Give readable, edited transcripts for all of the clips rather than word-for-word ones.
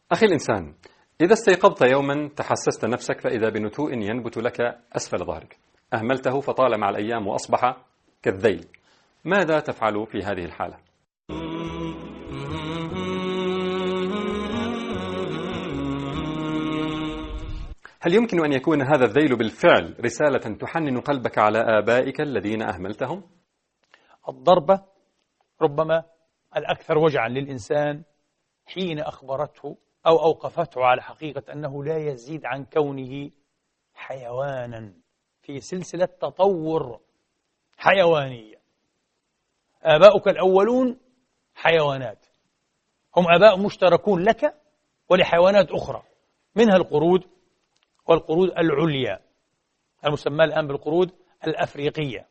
أخي الإنسان، إذا استيقظت يوما تحسست نفسك فإذا بنتوء ينبت لك أسفل ظهرك، أهملته فطال مع الأيام وأصبح كالذيل، ماذا تفعل في هذه الحالة؟ هل يمكن أن يكون هذا الذيل بالفعل رسالة تحنن قلبك على آبائك الذين أهملتهم؟ الضربة ربما الأكثر وجعا للإنسان حين أخبرته أو أوقفته على حقيقة أنه لا يزيد عن كونه حيوانا في سلسلة تطور حيوانية. آباؤك الأولون حيوانات، هم آباء مشتركون لك ولحيوانات أخرى، منها القرود والقرود العليا المسمى الآن بالقرود الأفريقية.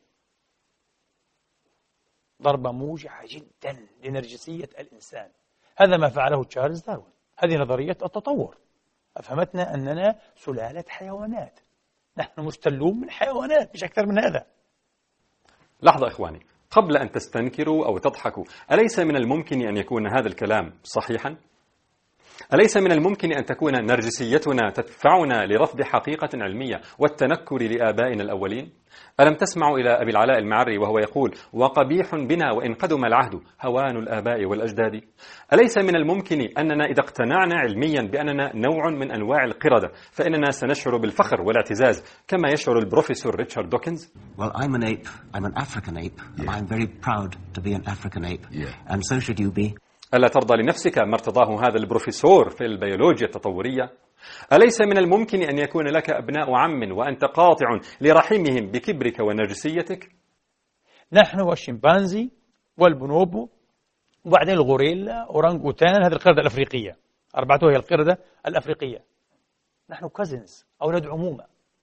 ضربة موجعة جدا لنرجسية الإنسان. هذا ما فعله تشارلز داروين، هذه نظرية التطور. أفهمتنا أننا سلالة حيوانات، نحن مستلون من حيوانات، مش أكثر من هذا. لحظة إخواني، قبل أن تستنكروا أو تضحكوا، أليس من الممكن أن يكون هذا الكلام صحيحا؟ أليس من الممكن أن تكون نرجسيتنا تدفعنا لرفض حقيقة علمية والتنكر لآبائنا الأولين؟ ألم تسمعوا إلى أبي العلاء المعري وهو يقول: وقبيح بنا وإن قدم العهد هوان الآباء والأجداد؟ أليس من الممكن أننا إذا اقتنعنا علميا بأننا نوع من أنواع القردة فإننا سنشعر بالفخر والاعتزاز كما يشعر البروفيسور ريتشارد دوكنز؟ Well, I'm an ape. I'm an African ape. Yeah. I'm very proud to be an African ape. Yeah. And so should you be. ألا ترضى لنفسك ما ارتضاه هذا البروفيسور في البيولوجيا التطورية؟ أليس من الممكن أن يكون لك أبناء عم وأنت قاطع لرحمهم بكبرك ونرجسيتك؟ نحن والشمبانزي والبونوبو وبعدين الغوريلا أورانغوتان، هذه القردة الأفريقية، أربعته هي القردة الأفريقية. نحن كازنز، أولاد عمومة،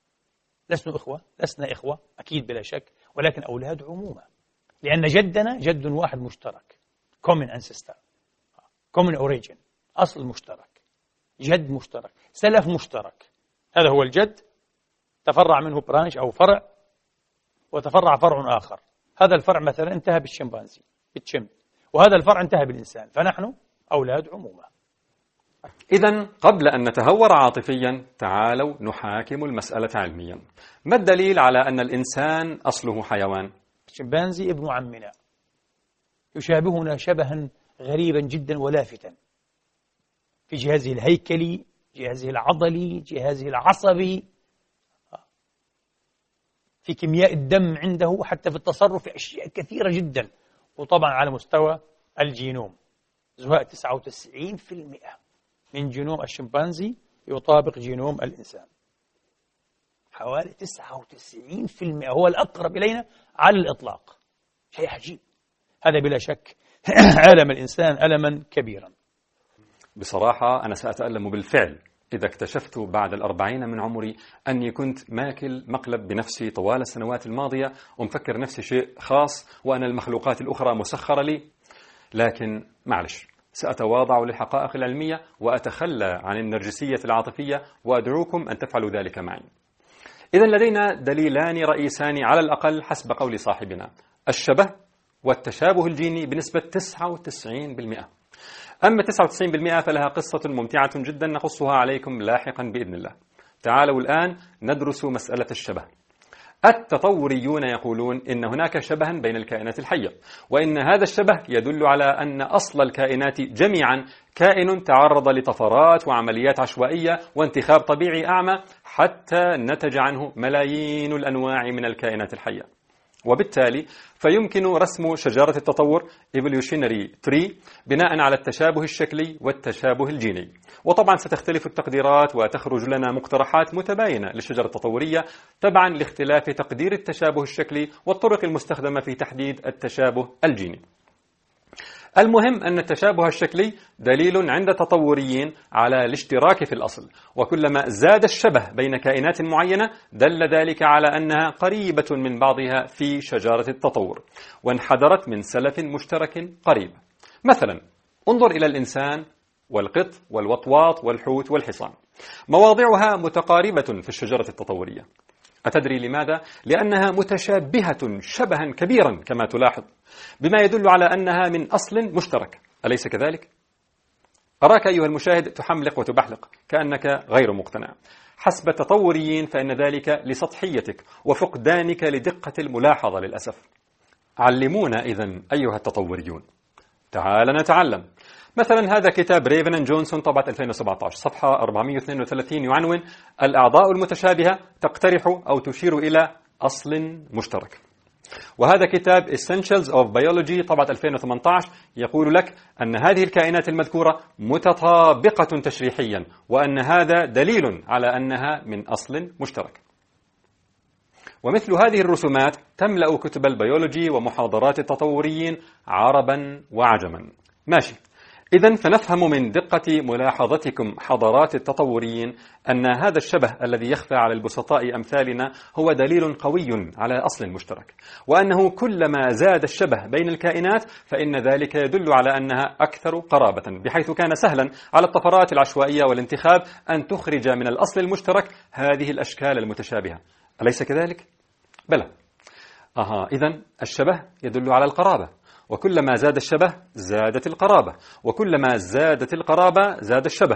لسنا إخوة أكيد بلا شك، ولكن أولاد عمومة، لأن جدنا جد واحد مشترك، common ancestor، common origin، أصل مشترك، جد مشترك، سلف مشترك. هذا هو الجد، تفرع منه برانش أو فرع، وتفرع فرع آخر. هذا الفرع مثلا انتهى بالشمبانزي بالشمب، وهذا الفرع انتهى بالإنسان، فنحن أولاد عمومة. إذن قبل أن نتهور عاطفيا تعالوا نحاكم المسألة علميا. ما الدليل على أن الإنسان أصله حيوان؟ الشمبانزي ابن عمنا، يشابهنا شبها غريبا جدا ولافتا في جهازه الهيكلي، جهازه العضلي، جهازه العصبي، في كيمياء الدم عنده، حتى في التصرف في أشياء كثيرة جدا. وطبعا على مستوى الجينوم، زهاء 99% من جينوم الشمبانزي يطابق جينوم الإنسان، حوالي 99%، هو الأقرب إلينا على الإطلاق. شيء عجيب، هذا بلا شك ألم الإنسان ألما كبيرا. بصراحة أنا سأتألم بالفعل إذا اكتشفت بعد 40 من عمري أني كنت ماكل مقلب بنفسي طوال السنوات الماضية ومفكر نفسي شيء خاص وأن المخلوقات الأخرى مسخرة لي. لكن معلش، سأتواضع للحقائق العلمية وأتخلى عن النرجسية العاطفية وأدعوكم أن تفعلوا ذلك معي. إذن لدينا دليلان رئيسان على الأقل حسب قول صاحبنا: الشبه والتشابه الجيني بنسبة 99%. أما 99% فلها قصة ممتعة جدا نقصها عليكم لاحقا بإذن الله. تعالوا الآن ندرس مسألة الشبه. التطوريون يقولون إن هناك شبها بين الكائنات الحية، وإن هذا الشبه يدل على أن أصل الكائنات جميعا كائن تعرض لطفرات وعمليات عشوائية وانتخاب طبيعي أعمى حتى نتج عنه ملايين الأنواع من الكائنات الحية. وبالتالي فيمكن رسم شجرة التطور evolutionary tree بناء على التشابه الشكلي والتشابه الجيني. وطبعا ستختلف التقديرات وتخرج لنا مقترحات متباينة للشجرة التطورية تبعا لاختلاف تقدير التشابه الشكلي والطرق المستخدمة في تحديد التشابه الجيني. المهم أن التشابه الشكلي دليل عند التطوريين على الاشتراك في الأصل، وكلما زاد الشبه بين كائنات معينة دل ذلك على أنها قريبة من بعضها في شجرة التطور وانحدرت من سلف مشترك قريب. مثلا انظر إلى الإنسان والقط والوطواط والحوت والحصان، مواضعها متقاربة في الشجرة التطورية. أتدري لماذا؟ لأنها متشابهة شبها كبيرا كما تلاحظ، بما يدل على أنها من أصل مشترك، أليس كذلك؟ أراك أيها المشاهد تحملق وتبحلق كأنك غير مقتنع. حسب التطوريين فإن ذلك لسطحيتك وفقدانك لدقة الملاحظة للأسف. علمونا إذن أيها التطوريون. تعال نتعلم. مثلا هذا كتاب ريفن أند جونسون طبعة 2017 صفحة 432 يعنون: الأعضاء المتشابهة تقترح أو تشير إلى أصل مشترك. وهذا كتاب Essentials of Biology طبعة 2018 يقول لك أن هذه الكائنات المذكورة متطابقة تشريحيا، وأن هذا دليل على أنها من أصل مشترك. ومثل هذه الرسومات تملأ كتب البيولوجي ومحاضرات التطوريين عربا وعجما. ماشي. إذن فنفهم من دقة ملاحظتكم حضارات التطوريين أن هذا الشبه الذي يخفى على البسطاء أمثالنا هو دليل قوي على أصل مشترك، وأنه كلما زاد الشبه بين الكائنات فإن ذلك يدل على أنها أكثر قرابة، بحيث كان سهلا على الطفرات العشوائية والانتخاب أن تخرج من الأصل المشترك هذه الأشكال المتشابهة. أليس كذلك؟ بلى. إذن الشبه يدل على القرابة، وكلما زاد الشبه زادت القرابة، وكلما زادت القرابة زاد الشبه.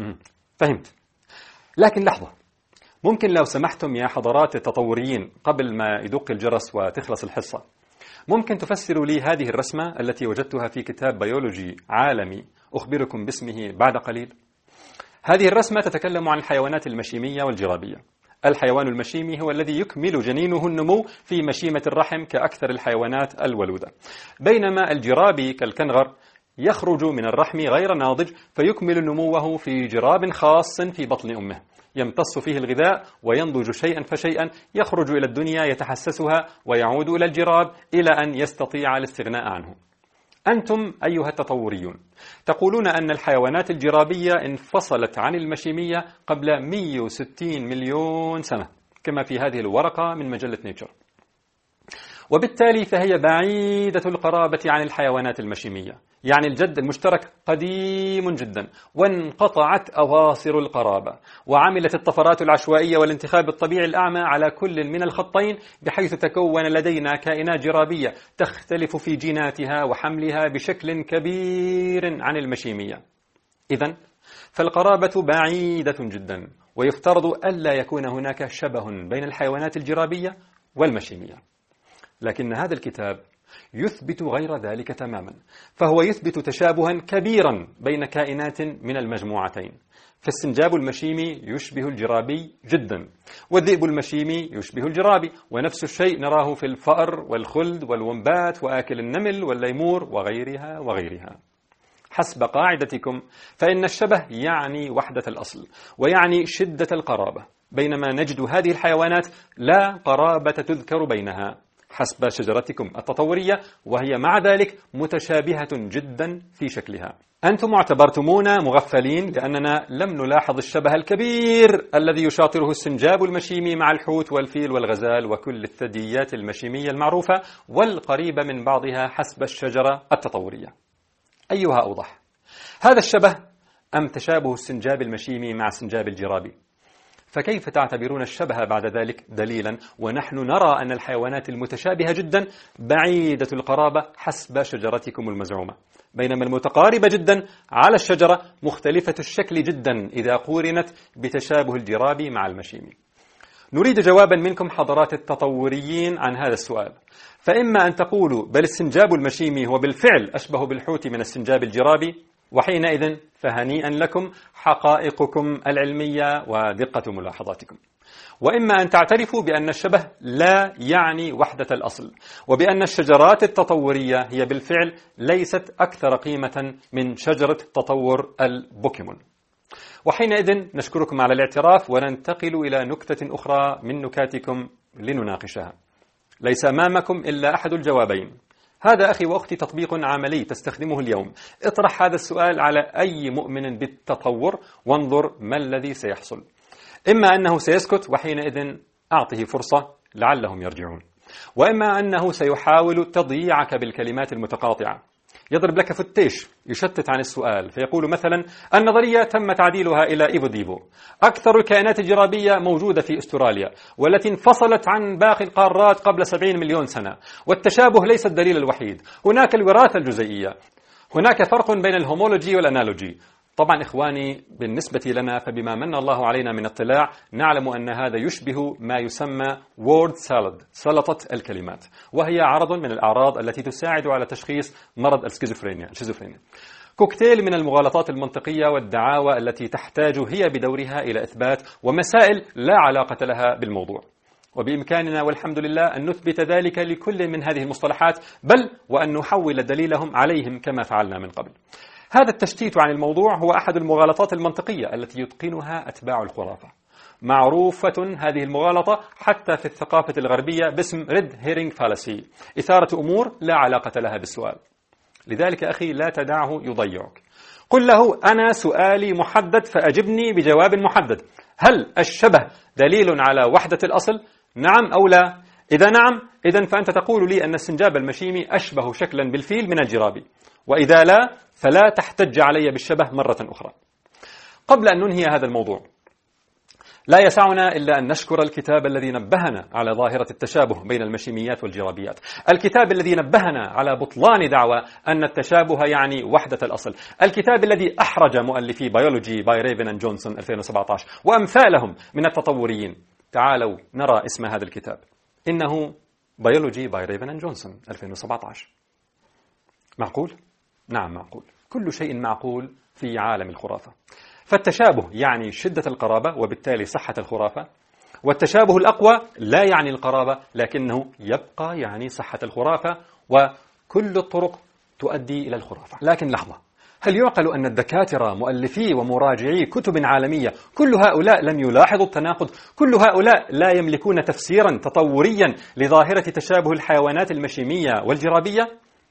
فهمت. لكن لحظة، ممكن لو سمحتم يا حضرات التطوريين قبل ما يدق الجرس وتخلص الحصة، ممكن تفسروا لي هذه الرسمة التي وجدتها في كتاب بيولوجي عالمي أخبركم باسمه بعد قليل؟ هذه الرسمة تتكلم عن الحيوانات المشيمية والجرابية. الحيوان المشيمي هو الذي يكمل جنينه النمو في مشيمة الرحم كأكثر الحيوانات الولودة، بينما الجرابي كالكنغر يخرج من الرحم غير ناضج فيكمل نموه في جراب خاص في بطن أمه، يمتص فيه الغذاء وينضج شيئا فشيئا، يخرج إلى الدنيا يتحسسها ويعود إلى الجراب إلى أن يستطيع الاستغناء عنه. أنتم أيها التطوريون تقولون أن الحيوانات الجرابية انفصلت عن المشيمية قبل 160 مليون سنة كما في هذه الورقة من مجلة نيتشر، وبالتالي فهي بعيدة القرابة عن الحيوانات المشيمية، يعني الجد المشترك قديم جدا وانقطعت أواصر القرابة، وعملت الطفرات العشوائية والانتخاب الطبيعي الأعمى على كل من الخطين، بحيث تكون لدينا كائنات جرابية تختلف في جيناتها وحملها بشكل كبير عن المشيمية. إذن فالقرابة بعيدة جدا، ويفترض ألا يكون هناك شبه بين الحيوانات الجرابية والمشيمية. لكن هذا الكتاب يثبت غير ذلك تماما، فهو يثبت تشابها كبيرا بين كائنات من المجموعتين. فالسنجاب المشيمي يشبه الجرابي جدا، والذئب المشيمي يشبه الجرابي، ونفس الشيء نراه في الفأر والخلد والومبات وآكل النمل والليمور وغيرها وغيرها. حسب قاعدتكم فإن الشبه يعني وحدة الأصل ويعني شدة القرابة، بينما نجد هذه الحيوانات لا قرابة تذكر بينها حسب شجرتكم التطورية، وهي مع ذلك متشابهة جدا في شكلها. أنتم اعتبرتمونا مغفلين لأننا لم نلاحظ الشبه الكبير الذي يشاطره السنجاب المشيمي مع الحوت والفيل والغزال وكل الثدييات المشيمية المعروفة والقريبة من بعضها حسب الشجرة التطورية. أيها أوضح، هذا الشبه أم تشابه السنجاب المشيمي مع السنجاب الجرابي؟ فكيف تعتبرون الشبه بعد ذلك دليلا ونحن نرى أن الحيوانات المتشابهة جدا بعيدة القرابة حسب شجرتكم المزعومة، بينما المتقاربة جدا على الشجرة مختلفة الشكل جدا إذا قورنت بتشابه الجرابي مع المشيمي؟ نريد جوابا منكم حضرات التطوريين عن هذا السؤال، فإما أن تقولوا بل السنجاب المشيمي هو بالفعل أشبه بالحوت من السنجاب الجرابي، وحينئذ فهنيئا لكم حقائقكم العلمية ودقة ملاحظاتكم، وإما أن تعترفوا بأن الشبه لا يعني وحدة الأصل، وبأن الشجرات التطورية هي بالفعل ليست أكثر قيمة من شجرة تطور البوكيمون. وحينئذ نشكركم على الاعتراف وننتقل إلى نكتة أخرى من نكاتكم لنناقشها. ليس أمامكم إلا أحد الجوابين. هذا أخي وأختي تطبيق عملي تستخدمه اليوم. اطرح هذا السؤال على أي مؤمن بالتطور وانظر ما الذي سيحصل. إما أنه سيسكت وحينئذ أعطه فرصة لعلهم يرجعون، وإما أنه سيحاول تضييعك بالكلمات المتقاطعة، يضرب لك فتيش يشتت عن السؤال، فيقول مثلا النظرية تم تعديلها إلى إيفو ديفو، أكثر الكائنات الجرابية موجودة في أستراليا والتي انفصلت عن باقي القارات قبل 70 مليون سنة، والتشابه ليس الدليل الوحيد، هناك الوراثة الجزيئية، هناك فرق بين الهومولوجي والأنالوجي. طبعا إخواني، بالنسبة لنا فبما من الله علينا من اطلاع نعلم أن هذا يشبه ما يسمى word salad، سلطة الكلمات، وهي عرض من الأعراض التي تساعد على تشخيص مرض الشيزوفرينيا. كوكتيل من المغالطات المنطقية والدعاوى التي تحتاج هي بدورها إلى إثبات ومسائل لا علاقة لها بالموضوع، وبإمكاننا والحمد لله أن نثبت ذلك لكل من هذه المصطلحات، بل وأن نحول دليلهم عليهم كما فعلنا من قبل. هذا التشتيت عن الموضوع هو أحد المغالطات المنطقية التي يتقنها أتباع الخرافة. معروفة هذه المغالطة حتى في الثقافة الغربية باسم Red Herring Fallacy، إثارة أمور لا علاقة لها بالسؤال. لذلك أخي لا تدعه يضيعك، قل له أنا سؤالي محدد فأجبني بجواب محدد. هل الشبه دليل على وحدة الأصل؟ نعم أو لا؟ إذا نعم، إذن فأنت تقول لي أن السنجاب المشيمي أشبه شكلا بالفيل من الجرابي، وإذا لا فلا تحتج علي بالشبه مرة أخرى. قبل أن ننهي هذا الموضوع لا يسعنا إلا أن نشكر الكتاب الذي نبهنا على ظاهرة التشابه بين المشيميات والجرابيات، الكتاب الذي نبهنا على بطلان دعوى أن التشابه يعني وحدة الأصل، الكتاب الذي أحرج مؤلفي بيولوجي باي ريفن أند جونسون 2017 وأمثالهم من التطوريين. تعالوا نرى اسم هذا الكتاب، إنه بيولوجي باي ريفن أند جونسون 2017. معقول؟ نعم معقول، كل شيء معقول في عالم الخرافة. فالتشابه يعني شدة القرابة وبالتالي صحة الخرافة، والتشابه الأقوى لا يعني القرابة لكنه يبقى يعني صحة الخرافة، وكل الطرق تؤدي إلى الخرافة. لكن لحظة، هل يعقل أن الدكاترة مؤلفي ومراجعي كتب عالمية كل هؤلاء لم يلاحظوا التناقض؟ كل هؤلاء لا يملكون تفسيرا تطوريا لظاهرة تشابه الحيوانات المشيمية والجرابية؟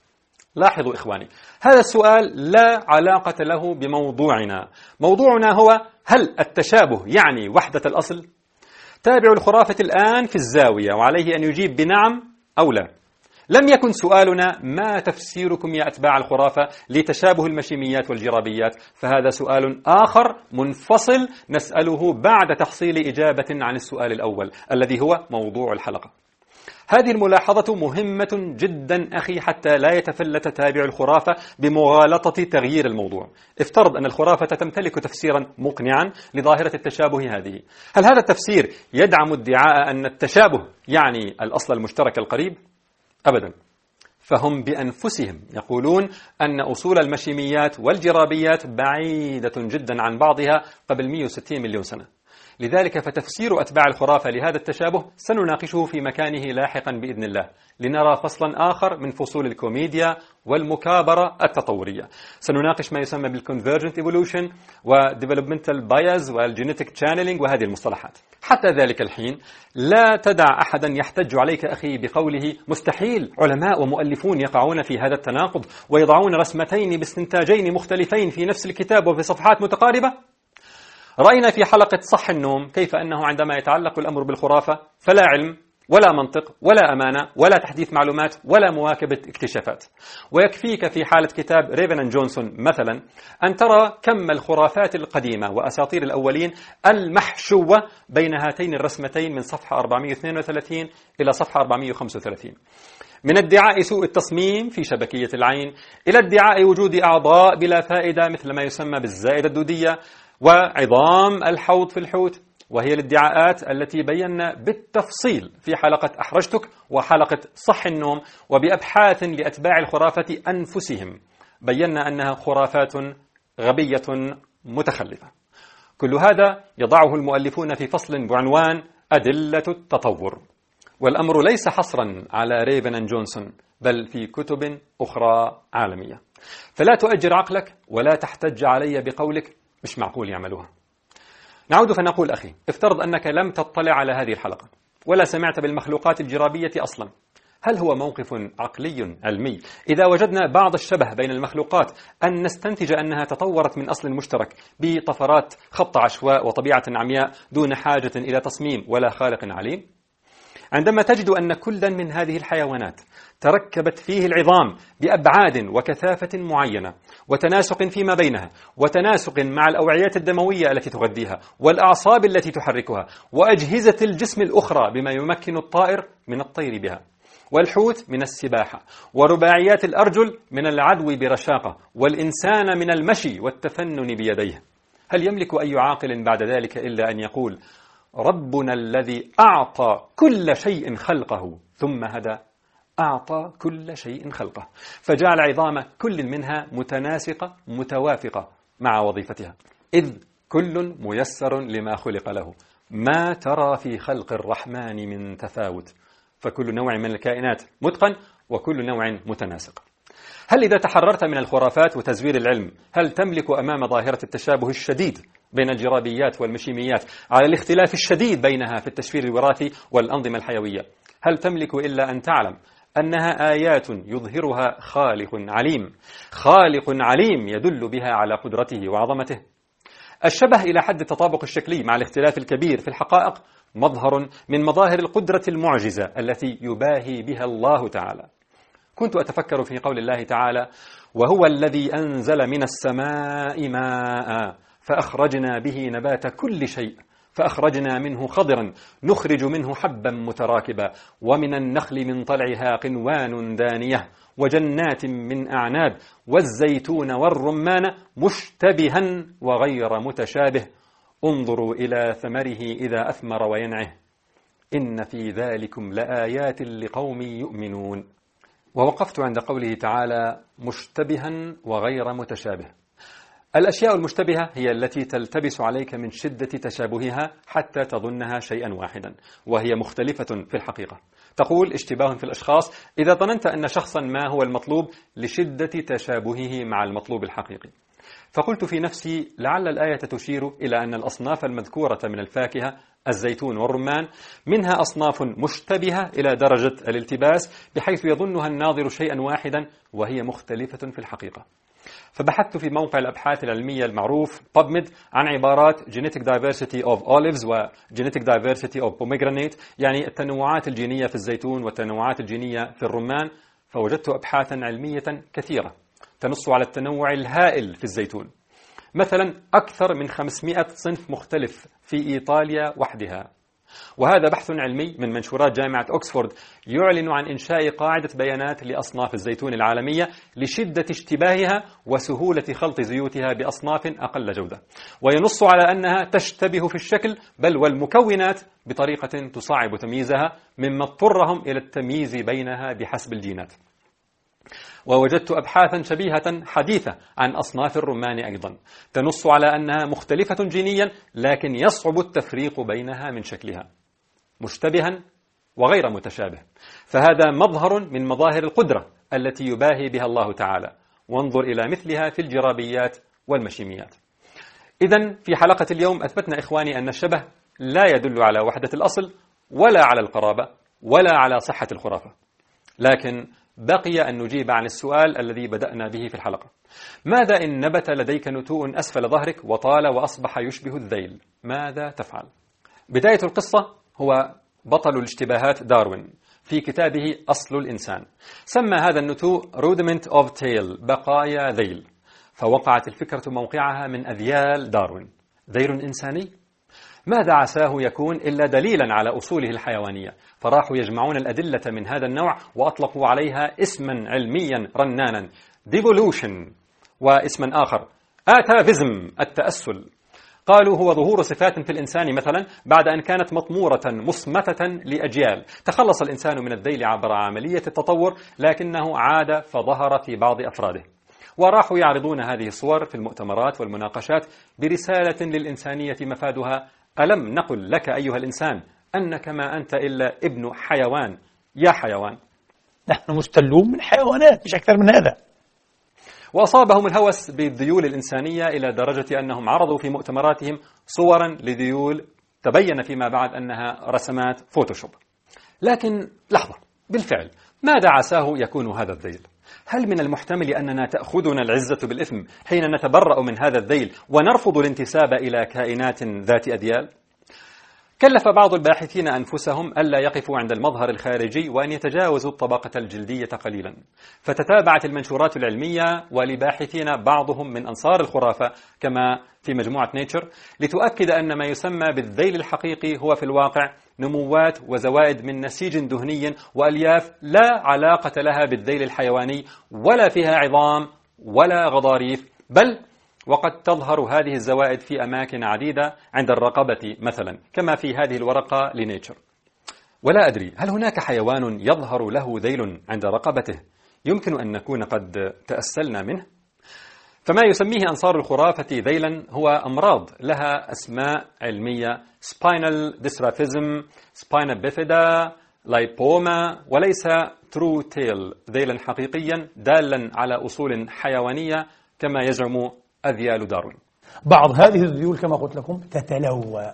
لاحظوا إخواني، هذا السؤال لا علاقة له بموضوعنا. موضوعنا هو هل التشابه يعني وحدة الأصل؟ تابع الخرافة الآن في الزاوية وعليه أن يجيب بنعم أو لا. لم يكن سؤالنا ما تفسيركم يا أتباع الخرافة لتشابه المشيميات والجرابيات، فهذا سؤال آخر منفصل نسأله بعد تحصيل إجابة عن السؤال الأول الذي هو موضوع الحلقة. هذه الملاحظة مهمة جدا أخي حتى لا يتفلت تابع الخرافة بمغالطة تغيير الموضوع. افترض أن الخرافة تمتلك تفسيرا مقنعا لظاهرة التشابه هذه، هل هذا التفسير يدعم ادعاء أن التشابه يعني الأصل المشترك القريب؟ أبدا، فهم بأنفسهم يقولون أن أصول المشيميات والجرابيات بعيدة جدا عن بعضها قبل 160 مليون سنة. لذلك فتفسير أتباع الخرافة لهذا التشابه سنناقشه في مكانه لاحقا بإذن الله، لنرى فصلا آخر من فصول الكوميديا والمكابرة التطورية. سنناقش ما يسمى بالconvergent evolution وdevelopmental bias والgenetic channeling وهذه المصطلحات. حتى ذلك الحين لا تدع أحدا يحتج عليك أخي بقوله مستحيل علماء ومؤلفون يقعون في هذا التناقض ويضعون رسمتين باستنتاجين مختلفين في نفس الكتاب وفي صفحات متقاربة. رأينا في حلقة صح النوم كيف أنه عندما يتعلق الأمر بالخرافة فلا علم ولا منطق ولا أمانة ولا تحديث معلومات ولا مواكبة اكتشافات. ويكفيك في حالة كتاب ريفن أند جونسون مثلا أن ترى كم الخرافات القديمة وأساطير الأولين المحشوة بين هاتين الرسمتين من صفحة 432 إلى صفحة 435، من ادعاء سوء التصميم في شبكية العين إلى ادعاء وجود أعضاء بلا فائدة مثل ما يسمى بالزائدة الدودية وعظام الحوض في الحوت، وهي الادعاءات التي بينا بالتفصيل في حلقة أحرجتك وحلقة صح النوم، وبأبحاث لأتباع الخرافة أنفسهم بينا أنها خرافات غبية متخلفة. كل هذا يضعه المؤلفون في فصل بعنوان أدلة التطور، والأمر ليس حصرا على ريفن أند جونسون بل في كتب أخرى عالمية. فلا تؤجر عقلك ولا تحتج علي بقولك مش معقول يعملوها. نعود فنقول أخي، افترض أنك لم تطلع على هذه الحلقة ولا سمعت بالمخلوقات الجرابية أصلا. هل هو موقف عقلي علمي إذا وجدنا بعض الشبه بين المخلوقات أن نستنتج أنها تطورت من أصل مشترك بطفرات خط عشواء وطبيعة عمياء دون حاجة إلى تصميم ولا خالق عليم؟ عندما تجد أن كلا من هذه الحيوانات تركبت فيه العظام بأبعاد وكثافة معينة وتناسق فيما بينها وتناسق مع الأوعيات الدموية التي تغذيها والأعصاب التي تحركها وأجهزة الجسم الأخرى بما يمكن الطائر من الطير بها، والحوت من السباحة، ورباعيات الأرجل من العدو برشاقة، والإنسان من المشي والتفنن بيديه. هل يملك أي عاقل بعد ذلك إلا أن يقول ربنا الذي أعطى كل شيء خلقه ثم هدى؟ أعطى كل شيء خلقه، فجعل عظام كل منها متناسقة متوافقة مع وظيفتها، إذ كل ميسر لما خلق له، ما ترى في خلق الرحمن من تفاوت، فكل نوع من الكائنات متقن وكل نوع متناسق. هل إذا تحررت من الخرافات وتزوير العلم هل تملك أمام ظاهرة التشابه الشديد بين الجرابيات والمشيميات على الاختلاف الشديد بينها في التشفير الوراثي والأنظمة الحيوية، هل تملك إلا أن تعلم أنها آيات يظهرها خالق عليم يدل بها على قدرته وعظمته؟ الشبه إلى حد التطابق الشكلي مع الاختلاف الكبير في الحقائق مظهر من مظاهر القدرة المعجزة التي يباهي بها الله تعالى. كنت أتفكر في قول الله تعالى: وهو الذي أنزل من السماء ماء فأخرجنا به نبات كل شيء فأخرجنا منه خضرا نخرج منه حبا متراكبا ومن النخل من طلعها قنوان دانية وجنات من أعناب والزيتون والرمان مشتبها وغير متشابه انظروا إلى ثمره إذا أثمر وينعه إن في ذلكم لآيات لقوم يؤمنون. ووقفت عند قوله تعالى مشتبها وغير متشابه. الأشياء المشتبهة هي التي تلتبس عليك من شدة تشابهها حتى تظنها شيئا واحدا وهي مختلفة في الحقيقة. تقول اشتباه في الأشخاص إذا ظننت أن شخصا ما هو المطلوب لشدة تشابهه مع المطلوب الحقيقي. فقلت في نفسي لعل الآية تشير إلى أن الأصناف المذكورة من الفاكهة الزيتون والرمان منها أصناف مشتبهة إلى درجة الالتباس بحيث يظنها الناظر شيئا واحدا وهي مختلفة في الحقيقة. فبحثت في موقع الأبحاث العلمية المعروف PubMed عن عبارات Genetic Diversity of Olives و Genetic Diversity of Pomegranate، يعني التنوعات الجينية في الزيتون والتنوعات الجينية في الرمان، فوجدت أبحاثا علمية كثيرة تنص على التنوع الهائل في الزيتون. مثلا أكثر من 500 صنف مختلف في إيطاليا وحدها، وهذا بحث علمي من منشورات جامعة أكسفورد يعلن عن إنشاء قاعدة بيانات لأصناف الزيتون العالمية لشدة اشتباهها وسهولة خلط زيوتها بأصناف أقل جودة، وينص على أنها تشتبه في الشكل بل والمكونات بطريقة تصعب تمييزها مما اضطرهم إلى التمييز بينها بحسب الجينات. ووجدت أبحاثا شبيهة حديثة عن أصناف الرمان أيضا تنص على أنها مختلفة جينيا لكن يصعب التفريق بينها من شكلها، مشتبها وغير متشابه. فهذا مظهر من مظاهر القدرة التي يباهي بها الله تعالى، وانظر إلى مثلها في الجرابيات والمشيميات. إذن في حلقة اليوم أثبتنا إخواني أن الشبه لا يدل على وحدة الأصل ولا على القرابة ولا على صحة الخرافة، لكن بقي أن نجيب عن السؤال الذي بدأنا به في الحلقة: ماذا إن نبت لديك نتوء أسفل ظهرك وطال وأصبح يشبه الذيل؟ ماذا تفعل؟ بداية القصة هو بطل الاشتباهات داروين في كتابه أصل الإنسان سمى هذا النتوء Rudiment of Tail، بقايا ذيل، فوقعت الفكرة موقعها من أذيال داروين. ذيل إنساني؟ ماذا عساه يكون إلا دليلا على أصوله الحيوانية؟ فراحوا يجمعون الأدلة من هذا النوع وأطلقوا عليها اسما علميا رنانا devolution، واسما آخر atavism التأسل. قالوا هو ظهور صفات في الإنسان مثلا بعد أن كانت مطمورة مصمتة لأجيال، تخلص الإنسان من الذيل عبر عملية التطور لكنه عاد فظهر في بعض أفراده. وراحوا يعرضون هذه الصور في المؤتمرات والمناقشات برسالة للإنسانية مفادها: ألم نقل لك أيها الإنسان أنك ما أنت إلا ابن حيوان يا حيوان؟ نحن مستلون من حيوانات، مش أكثر من هذا. وأصابهم الهوس بالذيول الإنسانية إلى درجة أنهم عرضوا في مؤتمراتهم صورا لذيول تبين فيما بعد أنها رسمات فوتوشوب. لكن لحظة، بالفعل ماذا عساه يكون هذا الذيل؟ هل من المحتمل أننا تأخذنا العزة بالإثم حين نتبرأ من هذا الذيل ونرفض الانتساب إلى كائنات ذات أديال؟ كلف بعض الباحثين أنفسهم ألا يقفوا عند المظهر الخارجي وأن يتجاوزوا الطبقة الجلدية قليلا، فتتابعت المنشورات العلمية ولباحثين بعضهم من أنصار الخرافة كما في مجموعة نيتشر لتؤكد أن ما يسمى بالذيل الحقيقي هو في الواقع نموات وزوائد من نسيج دهني وألياف لا علاقة لها بالذيل الحيواني ولا فيها عظام ولا غضاريف، بل وقد تظهر هذه الزوائد في أماكن عديدة عند الرقبة مثلا كما في هذه الورقة لنيتشر. ولا أدري هل هناك حيوان يظهر له ذيل عند رقبته يمكن أن نكون قد تأسلنا منه؟ فما يسميه أنصار الخرافة ذيلا هو أمراض لها أسماء علمية: spinal dystrophism, spina bifida, lipoma، وليس true tail ذيلا حقيقيا دالا على أصول حيوانية كما يزعم أذيال داروين. بعض هذه الذيول كما قلت لكم تتلوى،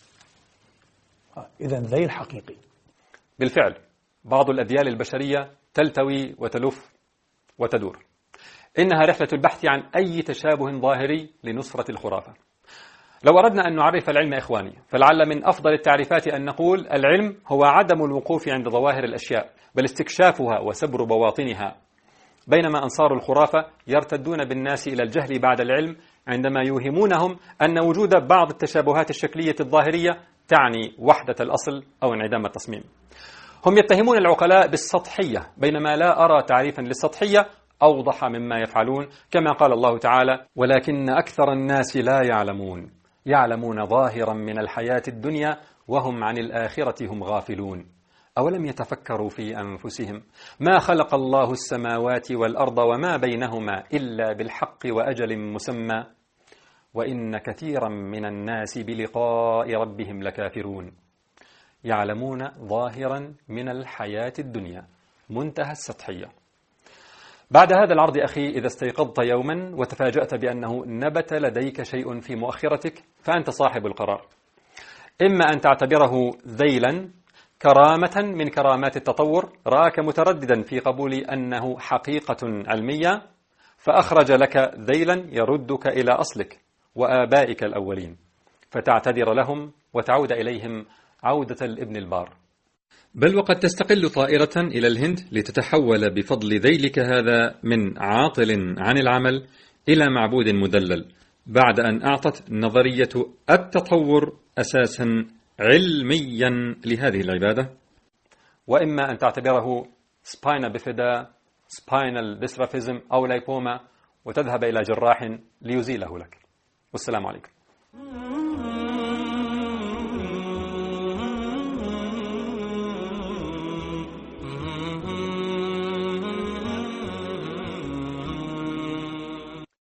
إذن ذيل حقيقي. بالفعل بعض الأذيال البشرية تلتوي وتلف وتدور. إنها رحلة البحث عن أي تشابه ظاهري لنصرة الخرافة. لو أردنا أن نعرف العلم إخواني فلعل من أفضل التعريفات أن نقول العلم هو عدم الوقوف عند ظواهر الأشياء بل استكشافها وسبر بواطنها، بينما أنصار الخرافة يرتدون بالناس إلى الجهل بعد العلم عندما يوهمونهم أن وجود بعض التشابهات الشكلية الظاهرية تعني وحدة الأصل أو انعدام التصميم. هم يتهمون العقلاء بالسطحية بينما لا أرى تعريفا للسطحية أوضح مما يفعلون، كما قال الله تعالى: ولكن أكثر الناس لا يعلمون ظاهرا من الحياة الدنيا وهم عن الآخرة هم غافلون أولم يتفكروا في أنفسهم ما خلق الله السماوات والأرض وما بينهما إلا بالحق وأجل مسمى وإن كثيرا من الناس بلقاء ربهم لكافرون. يعلمون ظاهرا من الحياة الدنيا، منتهى السطحية. بعد هذا العرض أخي، إذا استيقظت يوما وتفاجأت بأنه نبت لديك شيء في مؤخرتك فأنت صاحب القرار. إما أن تعتبره ذيلا كرامة من كرامات التطور راك مترددا في قبول أنه حقيقة علمية فأخرج لك ذيلا يردك إلى أصلك وآبائك الأولين، فتعتذر لهم وتعود إليهم عودة الابن البار. بل وقد تستقل طائرة إلى الهند لتتحول بفضل ذيلك هذا من عاطل عن العمل إلى معبود مدلل، بعد أن أعطت نظرية التطور أساسا علميا لهذه العبادة. وإما أن تعتبره spina bifida, spinal dystrophism أو lipoma وتذهب إلى جراح ليزيله لك. والسلام عليكم.